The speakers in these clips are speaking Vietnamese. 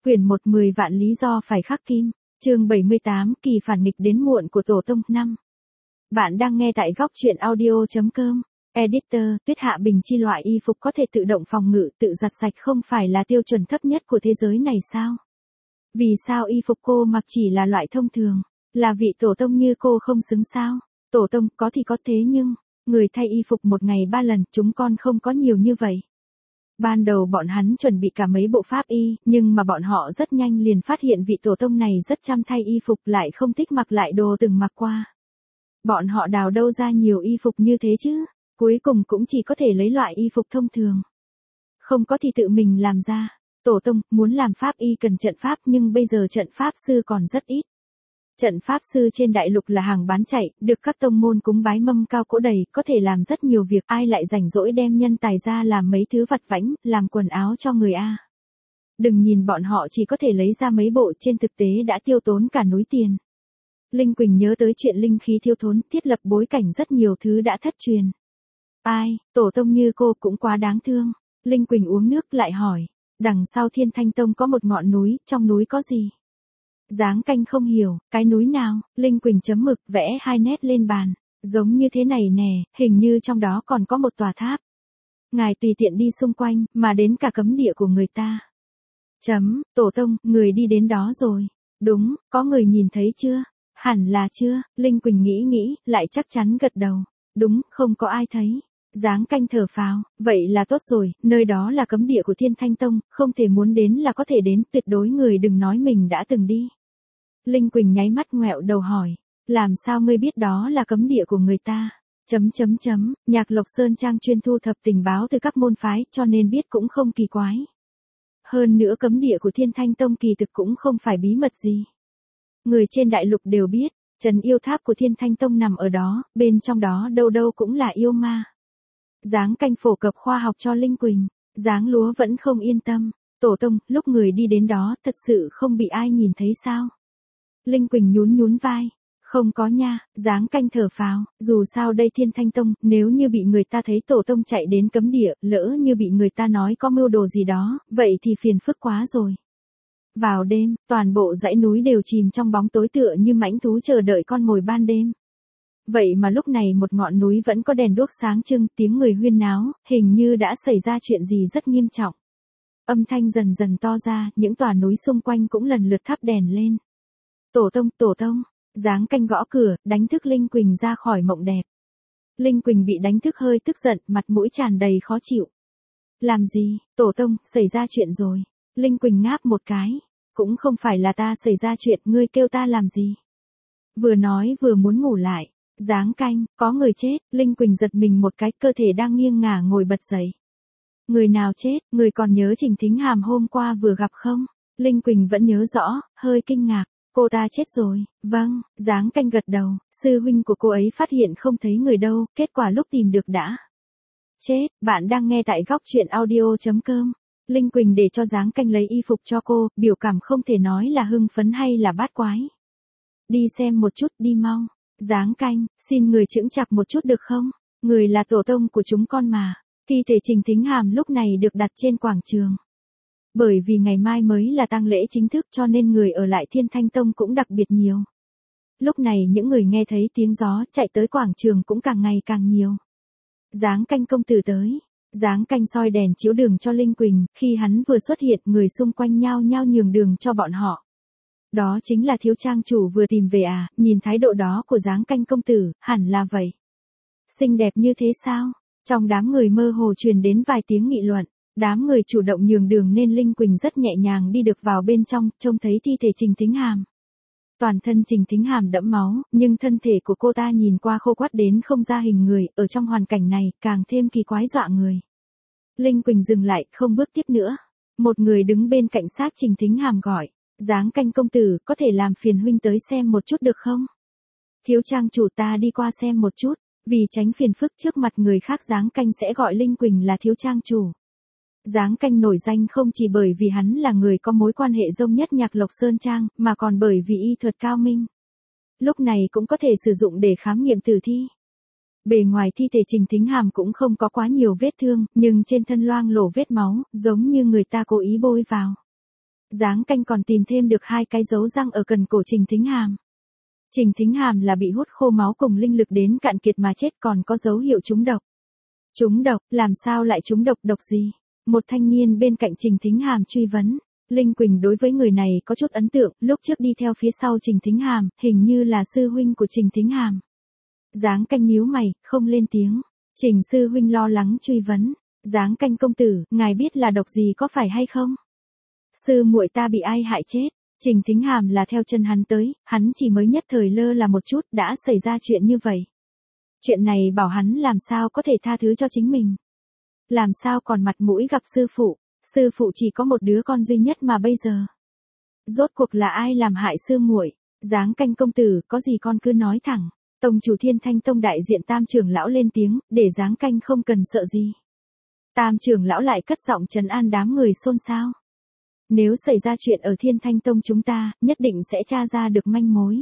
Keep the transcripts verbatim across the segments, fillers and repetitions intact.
Quyển một mười vạn lý do phải khắc kim, chương bảy mươi tám, kỳ phản nghịch đến muộn của tổ tông năm. Bạn đang nghe tại góc truyện audio.com. Editor, Tuyết Hạ Bình chi loại y phục có thể tự động phòng ngự, tự giặt sạch không phải là tiêu chuẩn thấp nhất của thế giới này sao? Vì sao y phục cô mặc chỉ là loại thông thường? Là vị tổ tông như cô không xứng sao? Tổ tông có thì có thế nhưng, người thay y phục một ngày ba lần, chúng con không có nhiều như vậy. Ban đầu bọn hắn chuẩn bị cả mấy bộ pháp y, nhưng mà bọn họ rất nhanh liền phát hiện vị tổ tông này rất chăm thay y phục, lại không thích mặc lại đồ từng mặc qua. Bọn họ đào đâu ra nhiều y phục như thế chứ, cuối cùng cũng chỉ có thể lấy loại y phục thông thường. Không có thì tự mình làm ra. Tổ tông muốn làm pháp y cần trận pháp, nhưng bây giờ trận pháp sư còn rất ít. Trận pháp sư trên đại lục là hàng bán chạy, được các tông môn cúng bái mâm cao cỗ đầy, có thể làm rất nhiều việc, ai lại rảnh rỗi đem nhân tài ra làm mấy thứ vặt vãnh, làm quần áo cho người a. Đừng nhìn bọn họ chỉ có thể lấy ra mấy bộ, trên thực tế đã tiêu tốn cả núi tiền. Linh Quỳnh nhớ tới chuyện linh khí thiếu thốn, thiết lập bối cảnh rất nhiều thứ đã thất truyền. Ai, tổ tông như cô cũng quá đáng thương. Linh Quỳnh uống nước lại hỏi, đằng sau Thiên Thanh Tông có một ngọn núi, trong núi có gì? Giáng Canh không hiểu, cái núi nào? Linh Quỳnh chấm mực vẽ hai nét lên bàn, giống như thế này nè, hình như trong đó còn có một tòa tháp. Ngài tùy tiện đi xung quanh, mà đến cả cấm địa của người ta. Chấm, tổ tông, người đi đến đó rồi. Đúng, có người nhìn thấy chưa? Hẳn là chưa, Linh Quỳnh nghĩ nghĩ, lại chắc chắn gật đầu. Đúng, không có ai thấy. Giáng Canh thở phào, vậy là tốt rồi, nơi đó là cấm địa của Thiên Thanh Tông, không thể muốn đến là có thể đến, tuyệt đối người đừng nói mình đã từng đi. Linh Quỳnh nháy mắt ngoẹo đầu hỏi, làm sao ngươi biết đó là cấm địa của người ta? Chấm chấm chấm, Nhạc Lộc Sơn Trang chuyên thu thập tình báo từ các môn phái, cho nên biết cũng không kỳ quái. Hơn nữa cấm địa của Thiên Thanh Tông kỳ thực cũng không phải bí mật gì. Người trên đại lục đều biết, trấn yêu tháp của Thiên Thanh Tông nằm ở đó, bên trong đó đâu đâu cũng là yêu ma. Giáng Canh phổ cập khoa học cho Linh Quỳnh, Giáng Lúa vẫn không yên tâm, tổ tông, lúc người đi đến đó thật sự không bị ai nhìn thấy sao? Linh Quỳnh nhún nhún vai, không có nha. Giáng Canh thở phào, dù sao đây Thiên Thanh Tông, nếu như bị người ta thấy tổ tông chạy đến cấm địa, lỡ như bị người ta nói có mưu đồ gì đó, vậy thì phiền phức quá rồi. Vào đêm, toàn bộ dãy núi đều chìm trong bóng tối tựa như mãnh thú chờ đợi con mồi ban đêm. Vậy mà lúc này một ngọn núi vẫn có đèn đuốc sáng trưng, tiếng người huyên náo, hình như đã xảy ra chuyện gì rất nghiêm trọng. Âm thanh dần dần to ra, những tòa núi xung quanh cũng lần lượt thắp đèn lên. Tổ tông, tổ tông, Giáng Canh gõ cửa, đánh thức Linh Quỳnh ra khỏi mộng đẹp. Linh Quỳnh bị đánh thức hơi tức giận, mặt mũi tràn đầy khó chịu. Làm gì, tổ tông, xảy ra chuyện rồi. Linh Quỳnh ngáp một cái, cũng không phải là ta xảy ra chuyện, ngươi kêu ta làm gì? Vừa nói vừa muốn ngủ lại. Giáng Canh, có người chết. Linh Quỳnh giật mình một cái, cơ thể đang nghiêng ngả ngồi bật dậy. Người nào chết, người còn nhớ Trình Thính Hàm hôm qua vừa gặp không? Linh Quỳnh vẫn nhớ rõ, hơi kinh ngạc. Cô ta chết rồi. Vâng, Giáng Canh gật đầu, sư huynh của cô ấy phát hiện không thấy người đâu, kết quả lúc tìm được đã chết. Bạn đang nghe tại góc truyện audio.com. Linh Quỳnh để cho Giáng Canh lấy y phục cho cô, biểu cảm không thể nói là hưng phấn hay là bát quái. Đi xem một chút, đi mau. Giáng Canh, xin người chững chạc một chút được không? Người là tổ tông của chúng con mà. Thi thể Trình Thính Hàm lúc này được đặt trên quảng trường. Bởi vì ngày mai mới là tang lễ chính thức cho nên người ở lại Thiên Thanh Tông cũng đặc biệt nhiều. Lúc này những người nghe thấy tiếng gió chạy tới quảng trường cũng càng ngày càng nhiều. Giáng Canh công tử tới. Giáng Canh soi đèn chiếu đường cho Linh Quỳnh, khi hắn vừa xuất hiện người xung quanh nhao nhao nhường đường cho bọn họ. Đó chính là thiếu trang chủ vừa tìm về à, nhìn thái độ đó của Giáng Canh công tử, hẳn là vậy. Xinh đẹp như thế sao? Trong đám người mơ hồ truyền đến vài tiếng nghị luận, đám người chủ động nhường đường nên Linh Quỳnh rất nhẹ nhàng đi được vào bên trong, trông thấy thi thể Trình Thính Hàm. Toàn thân Trình Thính Hàm đẫm máu, nhưng thân thể của cô ta nhìn qua khô quắt đến không ra hình người, ở trong hoàn cảnh này, càng thêm kỳ quái dọa người. Linh Quỳnh dừng lại, không bước tiếp nữa. Một người đứng bên cạnh xác Trình Thính Hàm gọi. Giáng Canh công tử, có thể làm phiền huynh tới xem một chút được không? Thiếu trang chủ ta đi qua xem một chút, vì tránh phiền phức trước mặt người khác Giáng Canh sẽ gọi Linh Quỳnh là thiếu trang chủ. Giáng Canh nổi danh không chỉ bởi vì hắn là người có mối quan hệ rộng nhất Nhạc Lộc Sơn Trang, mà còn bởi vì y thuật cao minh. Lúc này cũng có thể sử dụng để khám nghiệm tử thi. Bề ngoài thi thể Trình Thính Hàm cũng không có quá nhiều vết thương, nhưng trên thân loang lổ vết máu, giống như người ta cố ý bôi vào. Giáng canh còn tìm thêm được hai cái dấu răng ở cần cổ Trình Thính Hàm. Trình Thính Hàm là bị hút khô máu cùng linh lực đến cạn kiệt mà chết, còn có dấu hiệu trúng độc. Trúng độc, làm sao lại trúng độc, độc gì? Một thanh niên bên cạnh Trình Thính Hàm truy vấn. Linh Quỳnh đối với người này có chút ấn tượng, lúc trước đi theo phía sau Trình Thính Hàm, hình như là sư huynh của Trình Thính Hàm. Giáng canh nhíu mày, không lên tiếng. Trình sư huynh lo lắng truy vấn. Giáng canh công tử, ngài biết là độc gì có phải hay không? Sư muội ta bị ai hại chết? Trình Thính Hàm là theo chân hắn tới, hắn chỉ mới nhất thời lơ là một chút đã xảy ra chuyện như vậy. Chuyện này bảo hắn làm sao có thể tha thứ cho chính mình. Làm sao còn mặt mũi gặp sư phụ, sư phụ chỉ có một đứa con duy nhất mà bây giờ. Rốt cuộc là ai làm hại sư muội? Giáng canh công tử, có gì con cứ nói thẳng. Tông chủ Thiên Thanh Tông đại diện Tam trưởng lão lên tiếng, để Giáng canh không cần sợ gì. Tam trưởng lão lại cất giọng trấn an đám người xôn xao. Nếu xảy ra chuyện ở Thiên Thanh Tông chúng ta, nhất định sẽ tra ra được manh mối.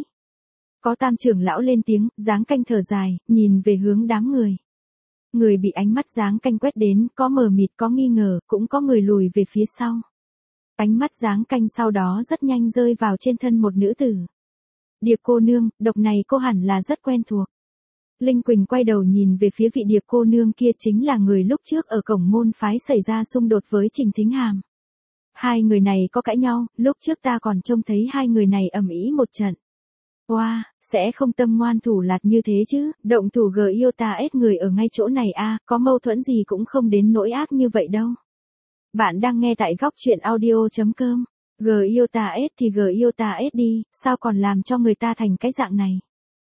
Có Tam trưởng lão lên tiếng, Giáng canh thở dài, nhìn về hướng đám người. Người bị ánh mắt Giáng canh quét đến, có mờ mịt, có nghi ngờ, cũng có người lùi về phía sau. Ánh mắt Giáng canh sau đó rất nhanh rơi vào trên thân một nữ tử. Điệp cô nương, độc này cô hẳn là rất quen thuộc. Linh Quỳnh quay đầu nhìn về phía vị Điệp cô nương kia, chính là người lúc trước ở cổng môn phái xảy ra xung đột với Trình Thính Hàm. Hai người này có cãi nhau, lúc trước ta còn trông thấy hai người này ầm ĩ một trận. Wow, sẽ không tâm ngoan thủ lạt như thế chứ, động thủ g yêu ta ết người ở ngay chỗ này a, có mâu thuẫn gì cũng không đến nỗi ác như vậy đâu. Bạn đang nghe tại góc truyện audio chấm com. G yêu ta ết thì g yêu ta ết đi, sao còn làm cho người ta thành cái dạng này.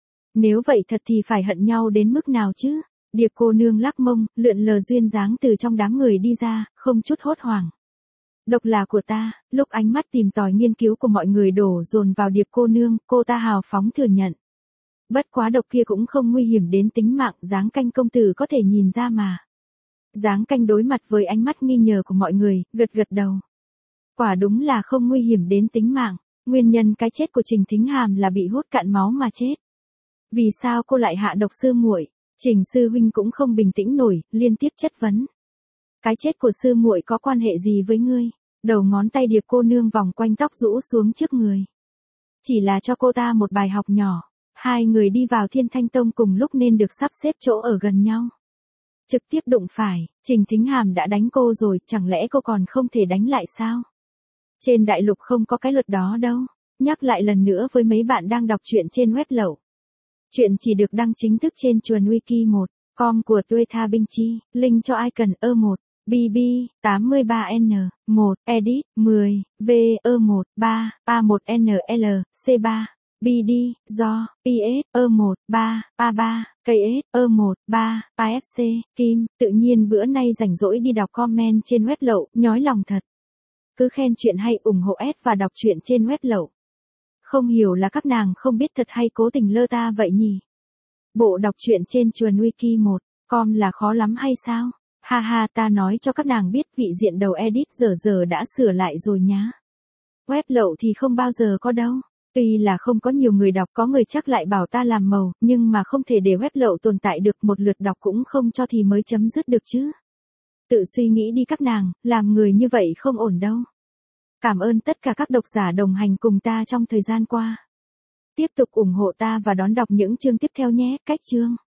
Nếu vậy thật thì phải hận nhau đến mức nào chứ. Điệp cô nương lắc mông, lượn lờ duyên dáng từ trong đám người đi ra, không chút hốt hoảng. Độc là của ta, lúc ánh mắt tìm tòi nghiên cứu của mọi người đổ dồn vào Điệp cô nương, cô ta hào phóng thừa nhận. Bất quá độc kia cũng không nguy hiểm đến tính mạng, Giáng canh công tử có thể nhìn ra mà. Giáng canh đối mặt với ánh mắt nghi ngờ của mọi người, gật gật đầu. Quả đúng là không nguy hiểm đến tính mạng, nguyên nhân cái chết của Trình Thính Hàm là bị hút cạn máu mà chết. Vì sao cô lại hạ độc sư muội? Trình sư huynh cũng không bình tĩnh nổi, liên tiếp chất vấn. Cái chết của sư muội có quan hệ gì với ngươi? Đầu ngón tay Điệp cô nương vòng quanh tóc rũ xuống trước người. Chỉ là cho cô ta một bài học nhỏ. Hai người đi vào Thiên Thanh Tông cùng lúc nên được sắp xếp chỗ ở gần nhau. Trực tiếp đụng phải, Trình Thính Hàm đã đánh cô rồi, chẳng lẽ cô còn không thể đánh lại sao? Trên đại lục không có cái luật đó đâu. Nhắc lại lần nữa với mấy bạn đang đọc truyện trên web lậu. Chuyện chỉ được đăng chính thức trên chuồn wiki một chấm com của Tuê Tha Binh Chi, link cho ai cần ơ một, B B, tám mươi ba N, một, edit, mười, V, ơ một, ba, A một N L, C ba, B D, do, P S, ơ một, ba, A ba, K S, ơ một, ba, A F C, Kim, tự nhiên bữa nay rảnh rỗi đi đọc comment trên web lậu, nhói lòng thật. Cứ khen chuyện hay ủng hộ S và đọc truyện trên web lậu. Không hiểu là các nàng không biết thật hay cố tình lơ ta vậy nhỉ? Bộ đọc truyện trên chuồn wiki một chấm com là khó lắm hay sao? Ha ha, ta nói cho các nàng biết vị diện đầu edit giờ giờ đã sửa lại rồi nhá. Web lậu thì không bao giờ có đâu. Tuy là không có nhiều người đọc, có người chắc lại bảo ta làm màu, nhưng mà không thể để web lậu tồn tại được, một lượt đọc cũng không cho thì mới chấm dứt được chứ. Tự suy nghĩ đi các nàng, làm người như vậy không ổn đâu. Cảm ơn tất cả các độc giả đồng hành cùng ta trong thời gian qua. Tiếp tục ủng hộ ta và đón đọc những chương tiếp theo nhé. Cách chương